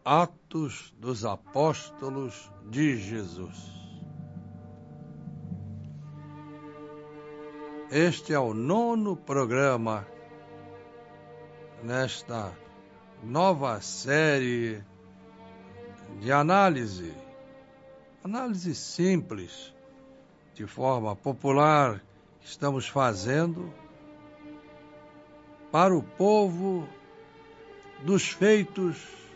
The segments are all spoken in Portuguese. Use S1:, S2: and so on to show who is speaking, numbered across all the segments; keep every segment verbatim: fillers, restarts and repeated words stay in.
S1: Atos dos Apóstolos de Jesus. Este é o nono programa nesta nova série de análise, análise simples, de forma popular, que estamos fazendo para o povo dos feitos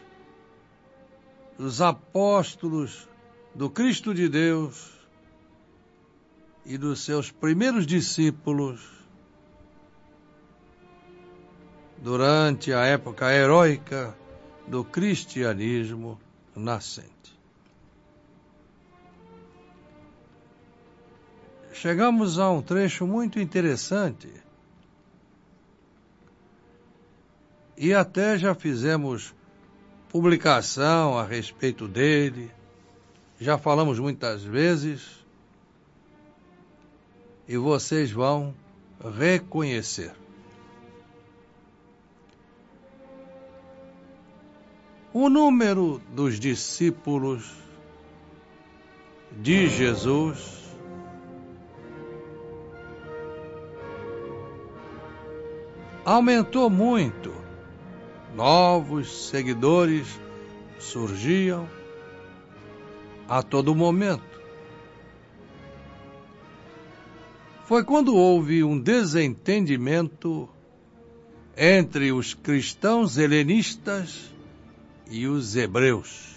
S1: dos apóstolos do Cristo de Deus e dos seus primeiros discípulos durante a época heróica do cristianismo nascente. Chegamos a um trecho muito interessante e até já fizemos publicação a respeito dele, já falamos muitas vezes e vocês vão reconhecer. O número dos discípulos de Jesus aumentou muito. Novos seguidores surgiam a todo momento. Foi quando houve um desentendimento entre os cristãos helenistas e os hebreus,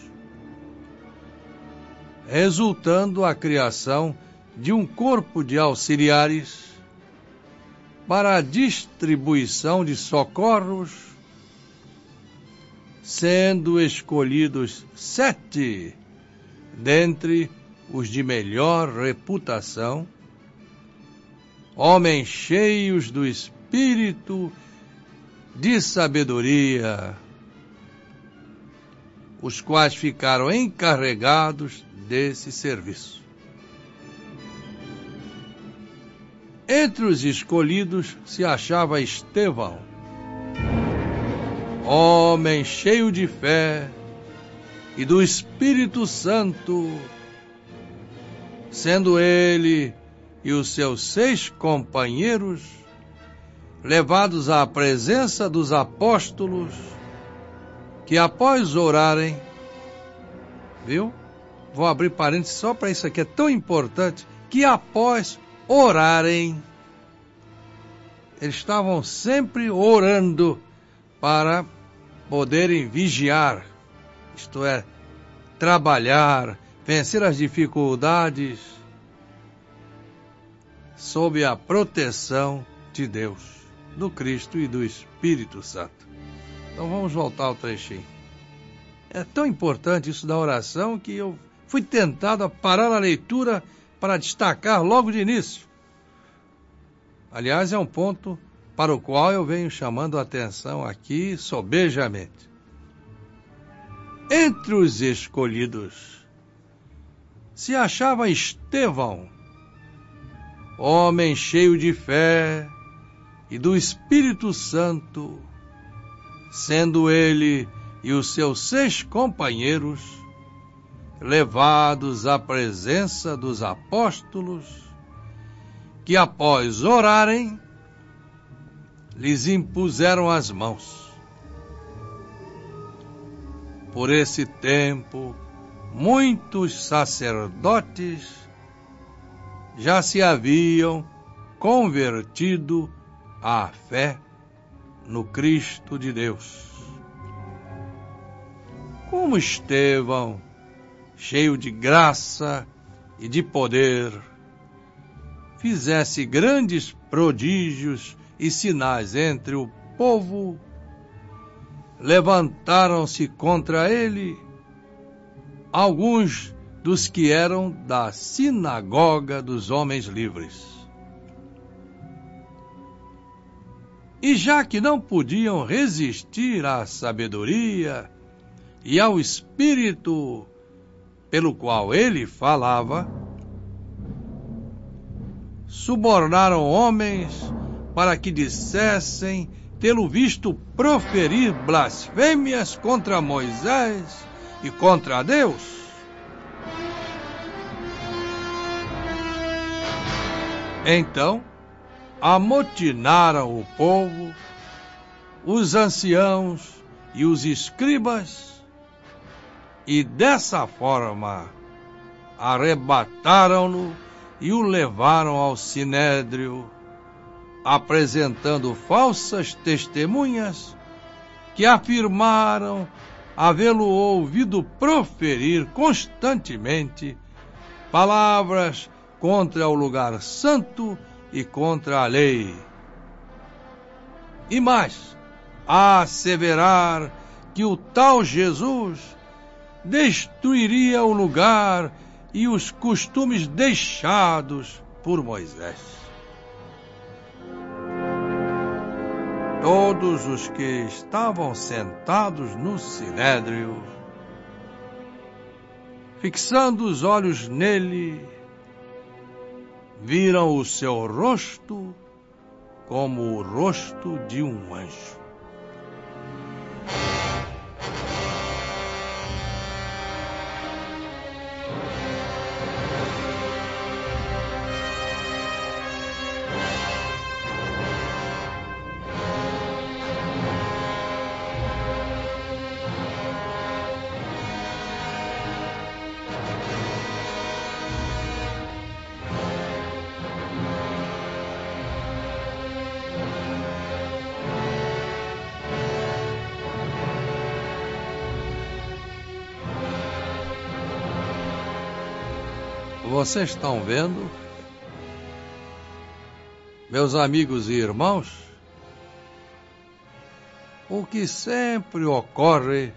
S1: resultando a criação de um corpo de auxiliares para a distribuição de socorros, sendo escolhidos sete dentre os de melhor reputação, homens cheios do espírito de sabedoria, os quais ficaram encarregados desse serviço. Entre os escolhidos se achava Estevão, homem cheio de fé e do Espírito Santo, sendo ele e os seus seis companheiros levados à presença dos apóstolos, que após orarem, viu? Vou abrir parênteses só para isso aqui, é tão importante, que após orarem, eles estavam sempre orando para poderem vigiar, isto é, trabalhar, vencer as dificuldades sob a proteção de Deus, do Cristo e do Espírito Santo. Então vamos voltar ao trechinho. É tão importante isso da oração que eu fui tentado a parar a leitura para destacar logo de início. Aliás, é um ponto para o qual eu venho chamando a atenção aqui sobejamente. Entre os escolhidos se achava Estevão, homem cheio de fé e do Espírito Santo, sendo ele e os seus seis companheiros levados à presença dos apóstolos, que após orarem, lhes impuseram as mãos. Por esse tempo, muitos sacerdotes já se haviam convertido à fé no Cristo de Deus. Como Estevão, cheio de graça e de poder, fizesse grandes prodígios e sinais entre o povo, levantaram-se contra ele alguns dos que eram da sinagoga dos homens livres. E já que não podiam resistir à sabedoria e ao espírito pelo qual ele falava, subornaram homens para que dissessem tê-lo visto proferir blasfêmias contra Moisés e contra Deus. Então amotinaram o povo, os anciãos e os escribas, e dessa forma arrebataram-no e o levaram ao sinédrio, apresentando falsas testemunhas que afirmaram havê-lo ouvido proferir constantemente palavras contra o lugar santo e contra a lei. E mais, a asseverar que o tal Jesus destruiria o lugar e os costumes deixados por Moisés. Todos os que estavam sentados no sinédrio, fixando os olhos nele, viram o seu rosto como o rosto de um anjo. Vocês estão vendo, meus amigos e irmãos, o que sempre ocorre,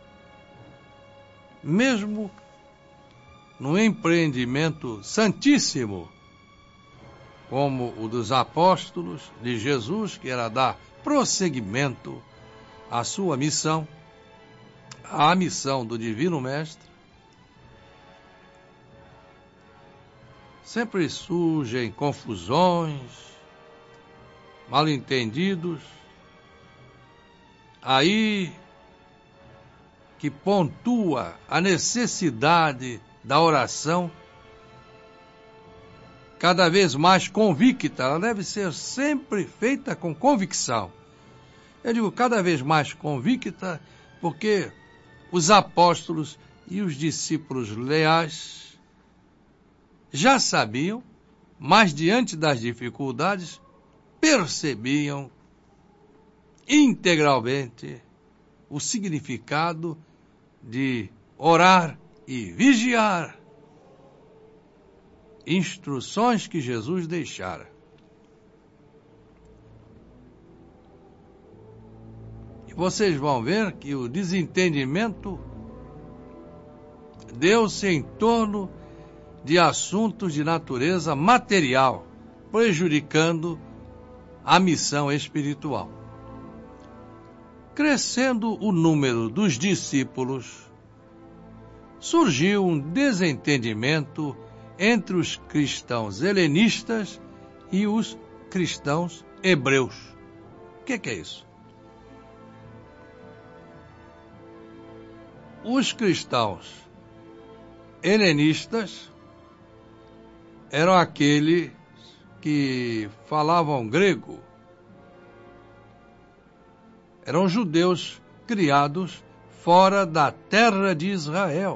S1: mesmo no empreendimento santíssimo, como o dos apóstolos de Jesus, que era dar prosseguimento à sua missão, à missão do Divino Mestre. Sempre surgem confusões, mal-entendidos, aí que pontua a necessidade da oração, cada vez mais convicta. Ela deve ser sempre feita com convicção. Eu digo cada vez mais convicta, porque os apóstolos e os discípulos leais já sabiam, mas diante das dificuldades, percebiam integralmente o significado de orar e vigiar. Instruções que Jesus deixara. E vocês vão ver que o desentendimento deu-se em torno de assuntos de natureza material, prejudicando a missão espiritual. Crescendo o número dos discípulos, surgiu um desentendimento entre os cristãos helenistas e os cristãos hebreus. O que, que é isso? Os cristãos helenistas eram aqueles que falavam grego. Eram judeus criados fora da terra de Israel.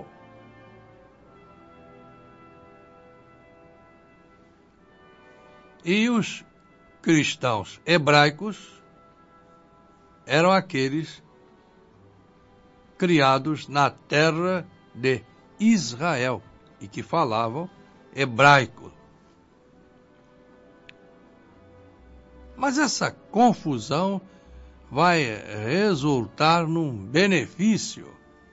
S1: E os cristãos hebraicos eram aqueles criados na terra de Israel e que falavam hebraico. Mas essa confusão vai resultar num benefício,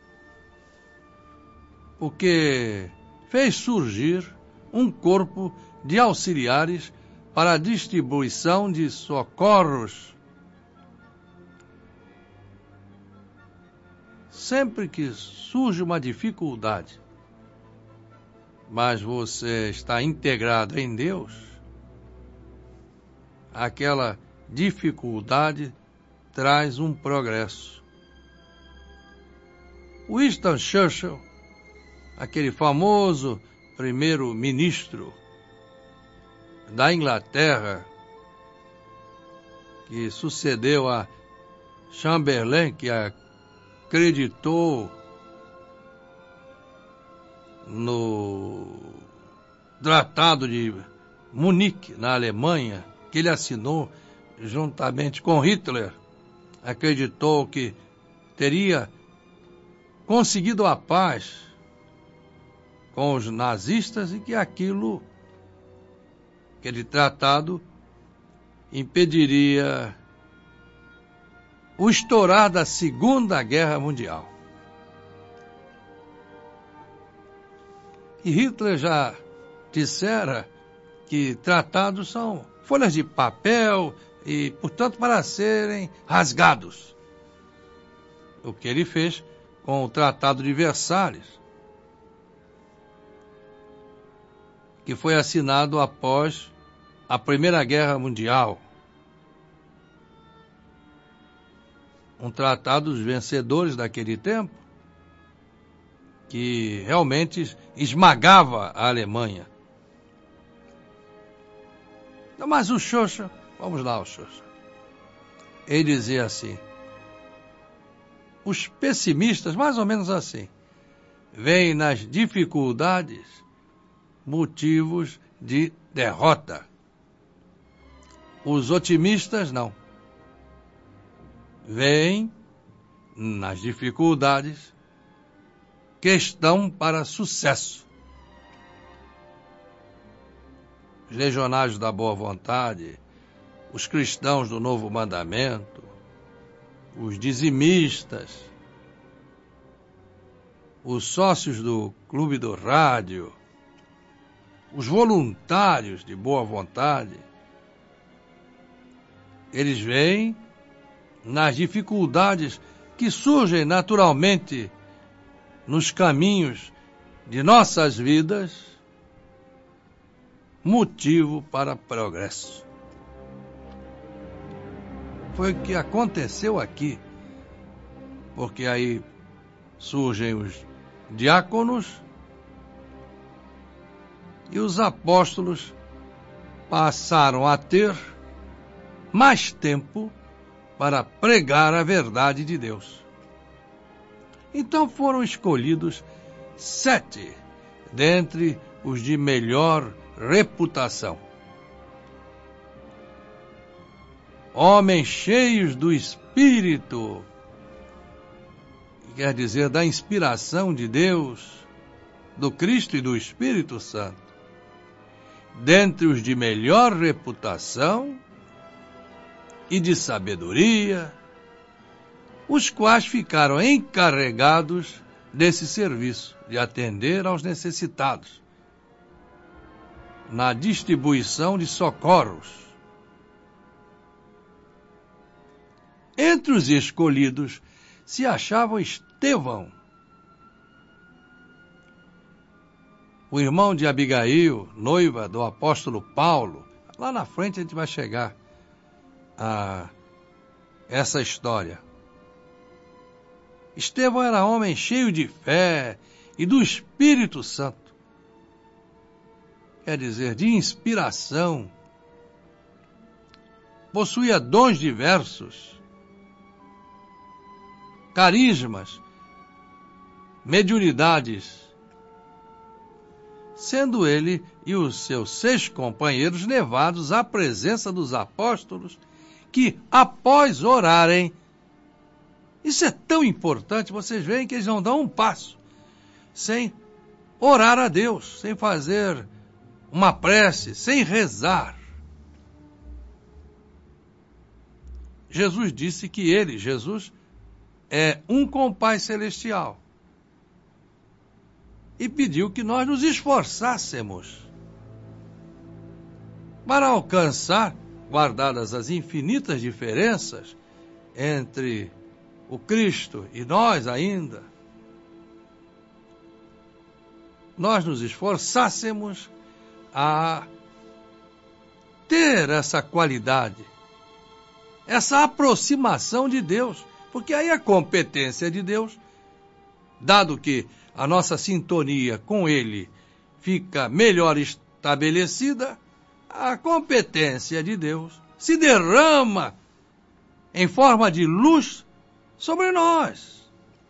S1: porque fez surgir um corpo de auxiliares para a distribuição de socorros. Sempre que surge uma dificuldade, mas você está integrado em Deus, aquela dificuldade traz um progresso. Winston Churchill, aquele famoso primeiro-ministro da Inglaterra, que sucedeu a Chamberlain, que acreditou no Tratado de Munique, na Alemanha, que ele assinou juntamente com Hitler, acreditou que teria conseguido a paz com os nazistas e que aquilo, aquele tratado, impediria o estourar da Segunda Guerra Mundial. E Hitler já dissera que tratados são folhas de papel e, portanto, para serem rasgados. O que ele fez com o Tratado de Versalhes, que foi assinado após a Primeira Guerra Mundial. Um tratado dos vencedores daquele tempo, que realmente esmagava a Alemanha. Mas o Churchill, vamos lá, o Churchill, ele dizia assim: os pessimistas, mais ou menos assim, veem nas dificuldades motivos de derrota. Os otimistas não. Veem nas dificuldades questão para sucesso. Os legionários da boa vontade, os cristãos do novo mandamento, os dizimistas, os sócios do clube do rádio, os voluntários de boa vontade, eles veem nas dificuldades que surgem naturalmente nos caminhos de nossas vidas, motivo para progresso. Foi o que aconteceu aqui, porque aí surgem os diáconos e os apóstolos passaram a ter mais tempo para pregar a verdade de Deus. Então foram escolhidos sete dentre os de melhor reputação. Homens cheios do Espírito, quer dizer, da inspiração de Deus, do Cristo e do Espírito Santo. Dentre os de melhor reputação e de sabedoria, os quais ficaram encarregados desse serviço, de atender aos necessitados, na distribuição de socorros. Entre os escolhidos se achava Estevão, o irmão de Abigail, noiva do apóstolo Paulo. Lá na frente a gente vai chegar a essa história. Estevão era homem cheio de fé e do Espírito Santo. Quer dizer, de inspiração. Possuía dons diversos, carismas, mediunidades, sendo ele e os seus seis companheiros levados à presença dos apóstolos, que, após orarem, isso é tão importante, vocês veem que eles não dão um passo sem orar a Deus, sem fazer uma prece, sem rezar. Jesus disse que ele, Jesus, é um com o Pai Celestial. E pediu que nós nos esforçássemos para alcançar, guardadas as infinitas diferenças entre o Cristo e nós ainda, nós nos esforçássemos a ter essa qualidade essa aproximação de Deus, porque aí a competência de Deus, dado que a nossa sintonia com Ele fica melhor estabelecida, a competência de Deus se derrama em forma de luz sobre nós.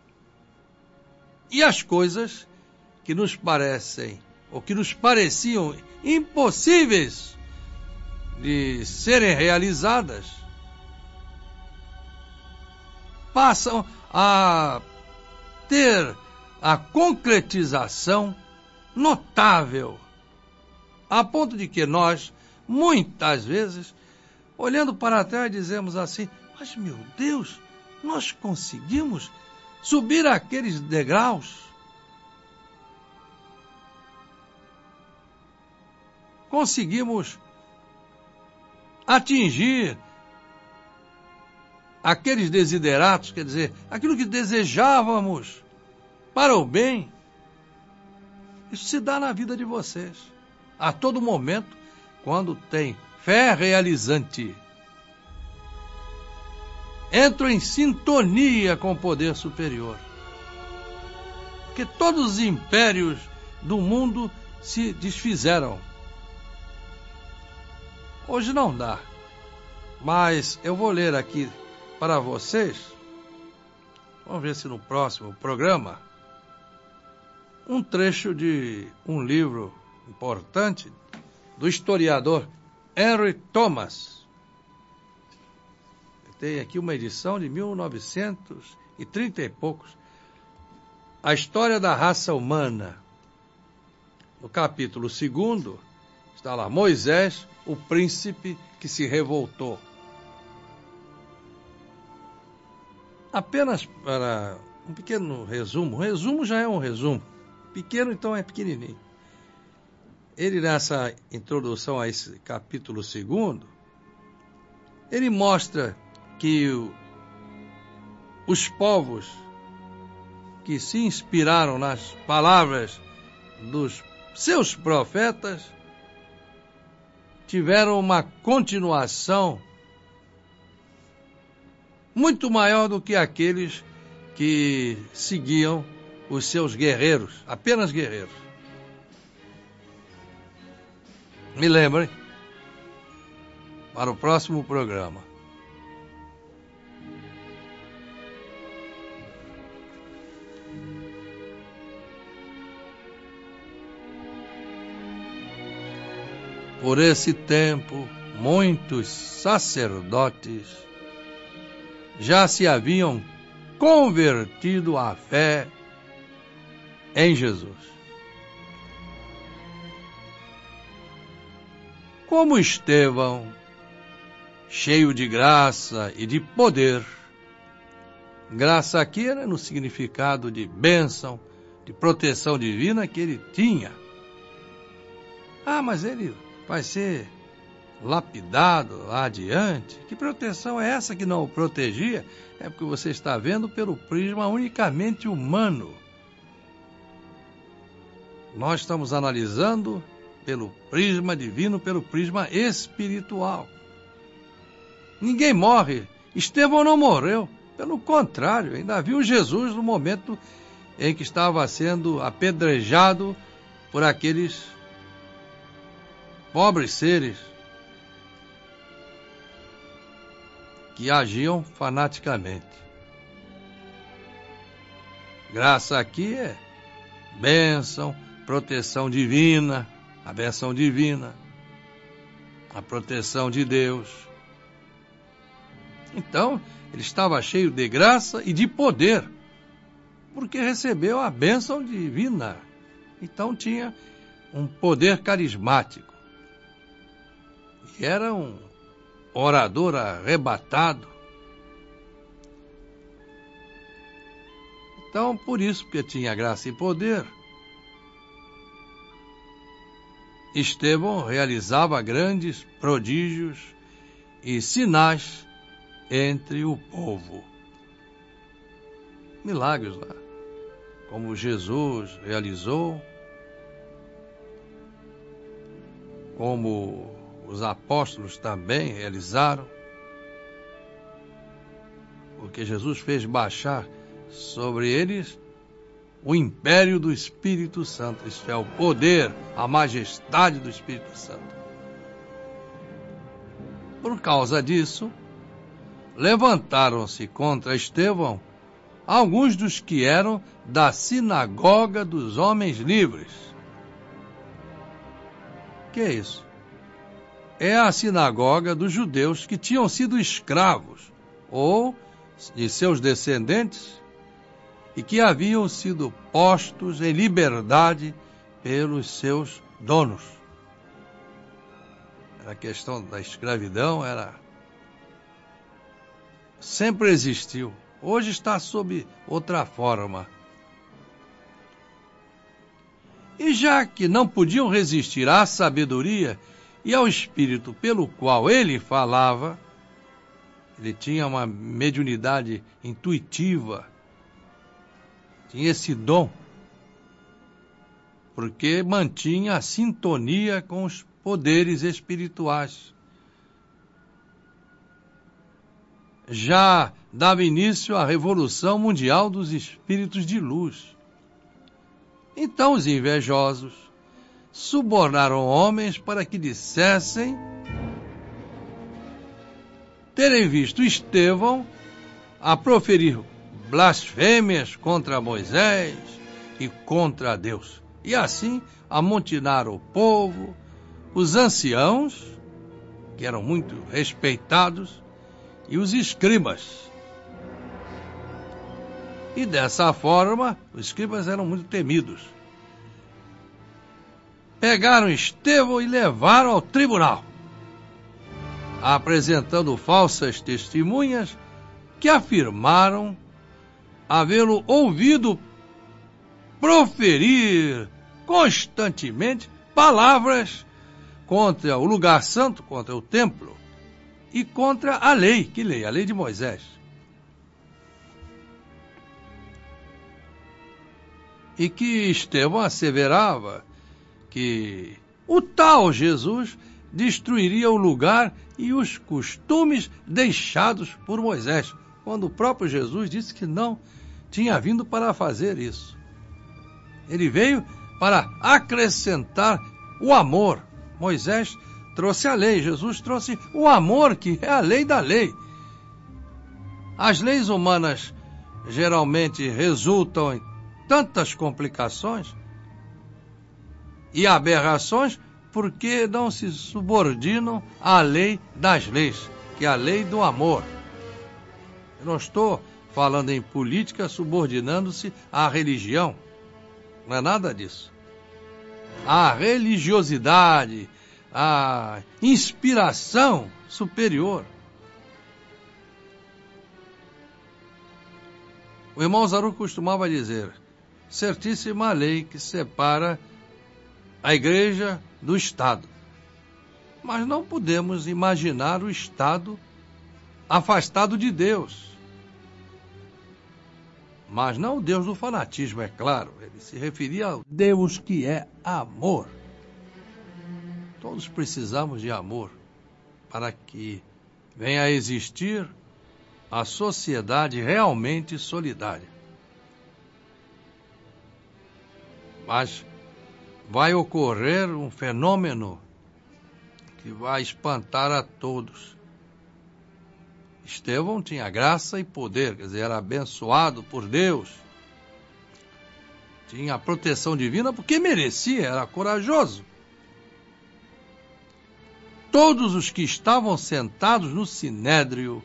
S1: E as coisas que nos parecem, ou que nos pareciam impossíveis de serem realizadas, passam a ter a concretização notável, a ponto de que nós, muitas vezes, olhando para trás, dizemos assim: mas, meu Deus, nós conseguimos subir aqueles degraus? Conseguimos atingir aqueles desideratos, quer dizer, aquilo que desejávamos para o bem. Isso se dá na vida de vocês, a todo momento, quando tem fé realizante. Entro em sintonia com o poder superior. Porque todos os impérios do mundo se desfizeram. Hoje não dá, mas eu vou ler aqui para vocês, vamos ver se no próximo programa, um trecho de um livro importante do historiador Henry Thomas. Tem aqui uma edição de mil novecentos e trinta e poucos, A História da Raça Humana. No capítulo segundo, está lá, Moisés, o príncipe que se revoltou. Apenas para um pequeno resumo, resumo já é um resumo, pequeno então é pequenininho. Ele, nessa introdução a esse capítulo segundo, ele mostra que o, os povos que se inspiraram nas palavras dos seus profetas tiveram uma continuação muito maior do que aqueles que seguiam os seus guerreiros, apenas guerreiros. Me lembrem, para o próximo programa. Por esse tempo, muitos sacerdotes já se haviam convertido à fé em Jesus. Como Estevão, cheio de graça e de poder, graça aqui era no significado de bênção, de proteção divina que ele tinha. Ah, mas ele vai ser lapidado lá adiante. Que proteção é essa que não o protegia? É porque você está vendo pelo prisma unicamente humano. Nós estamos analisando pelo prisma divino, pelo prisma espiritual. Ninguém morre. Estevão não morreu. Pelo contrário, ainda viu Jesus no momento em que estava sendo apedrejado por aqueles pobres seres que agiam fanaticamente. Graça aqui é bênção, proteção divina, a bênção divina, a proteção de Deus. Então, ele estava cheio de graça e de poder, porque recebeu a bênção divina. Então tinha um poder carismático. E era um orador arrebatado. Então, por isso, porque tinha graça e poder, Estevão realizava grandes prodígios e sinais entre o povo. Milagres lá, como Jesus realizou, como os apóstolos também realizaram. porque Jesus fez baixar sobre eles o império do Espírito Santo. Isso é o poder, a majestade do Espírito Santo. Por causa disso, levantaram-se contra Estevão alguns dos que eram da sinagoga dos homens livres. Que é isso? É a sinagoga dos judeus que tinham sido escravos, ou de seus descendentes, e que haviam sido postos em liberdade pelos seus donos. A questão da escravidão era sempre existiu. Hoje está sob outra forma. E já que não podiam resistir à sabedoria e ao espírito pelo qual ele falava, ele tinha uma mediunidade intuitiva, tinha esse dom, porque mantinha a sintonia com os poderes espirituais. Já dava início à Revolução Mundial dos Espíritos de Luz. Então os invejosos subornaram homens para que dissessem terem visto Estevão a proferir blasfêmias contra Moisés e contra Deus. E assim amotinaram o povo, os anciãos, que eram muito respeitados, e os escribas. E dessa forma, os escribas eram muito temidos. Pegaram Estevão e levaram ao tribunal, apresentando falsas testemunhas que afirmaram havê-lo ouvido proferir constantemente palavras contra o lugar santo, contra o templo e contra a lei. Que lei? A lei de Moisés. E que Estevão asseverava que o tal Jesus destruiria o lugar e os costumes deixados por Moisés, quando o próprio Jesus disse que não tinha vindo para fazer isso. Ele veio para acrescentar o amor. Moisés trouxe a lei, Jesus trouxe o amor, que é a lei da lei. As leis humanas geralmente resultam em tantas complicações e aberrações porque não se subordinam à lei das leis, que é a lei do amor. Eu não estou falando em política subordinando-se à religião. Não é nada disso. A religiosidade, a inspiração superior. O irmão Zaru costumava dizer: certíssima lei que separa a igreja do Estado. Mas não podemos imaginar o Estado afastado de Deus. Mas não o Deus do fanatismo, é claro. Ele se referia ao Deus que é amor. Todos precisamos de amor para que venha a existir a sociedade realmente solidária. Mas vai ocorrer um fenômeno que vai espantar a todos. Estevão tinha graça e poder, quer dizer, era abençoado por Deus. Tinha a proteção divina porque merecia, era corajoso. Todos os que estavam sentados no sinédrio,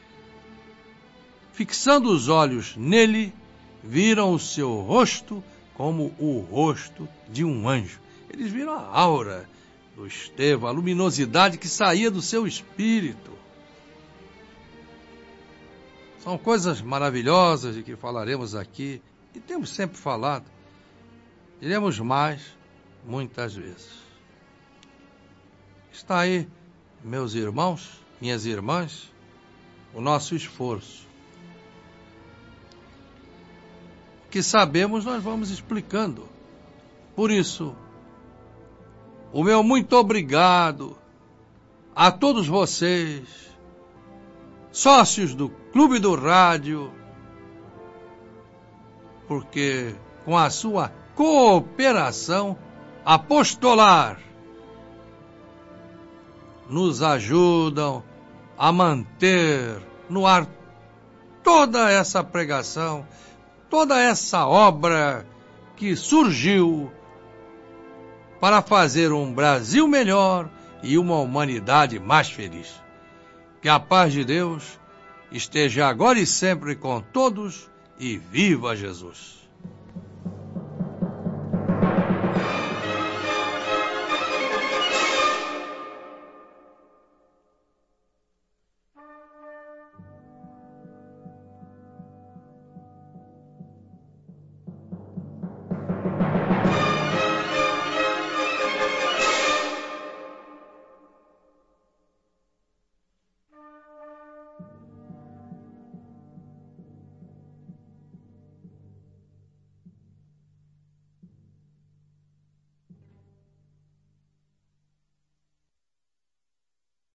S1: fixando os olhos nele, viram o seu rosto como o rosto de um anjo. Eles viram a aura do Estevão, a luminosidade que saía do seu espírito. São coisas maravilhosas de que falaremos aqui, e temos sempre falado. Diremos mais, muitas vezes. Está aí, meus irmãos, minhas irmãs, o nosso esforço. O que sabemos, nós vamos explicando. Por isso, o meu muito obrigado a todos vocês, sócios do Clube do Rádio, porque com a sua cooperação apostolar nos ajudam a manter no ar toda essa pregação, toda essa obra que surgiu para fazer um Brasil melhor e uma humanidade mais feliz. Que a paz de Deus esteja agora e sempre com todos, e viva Jesus!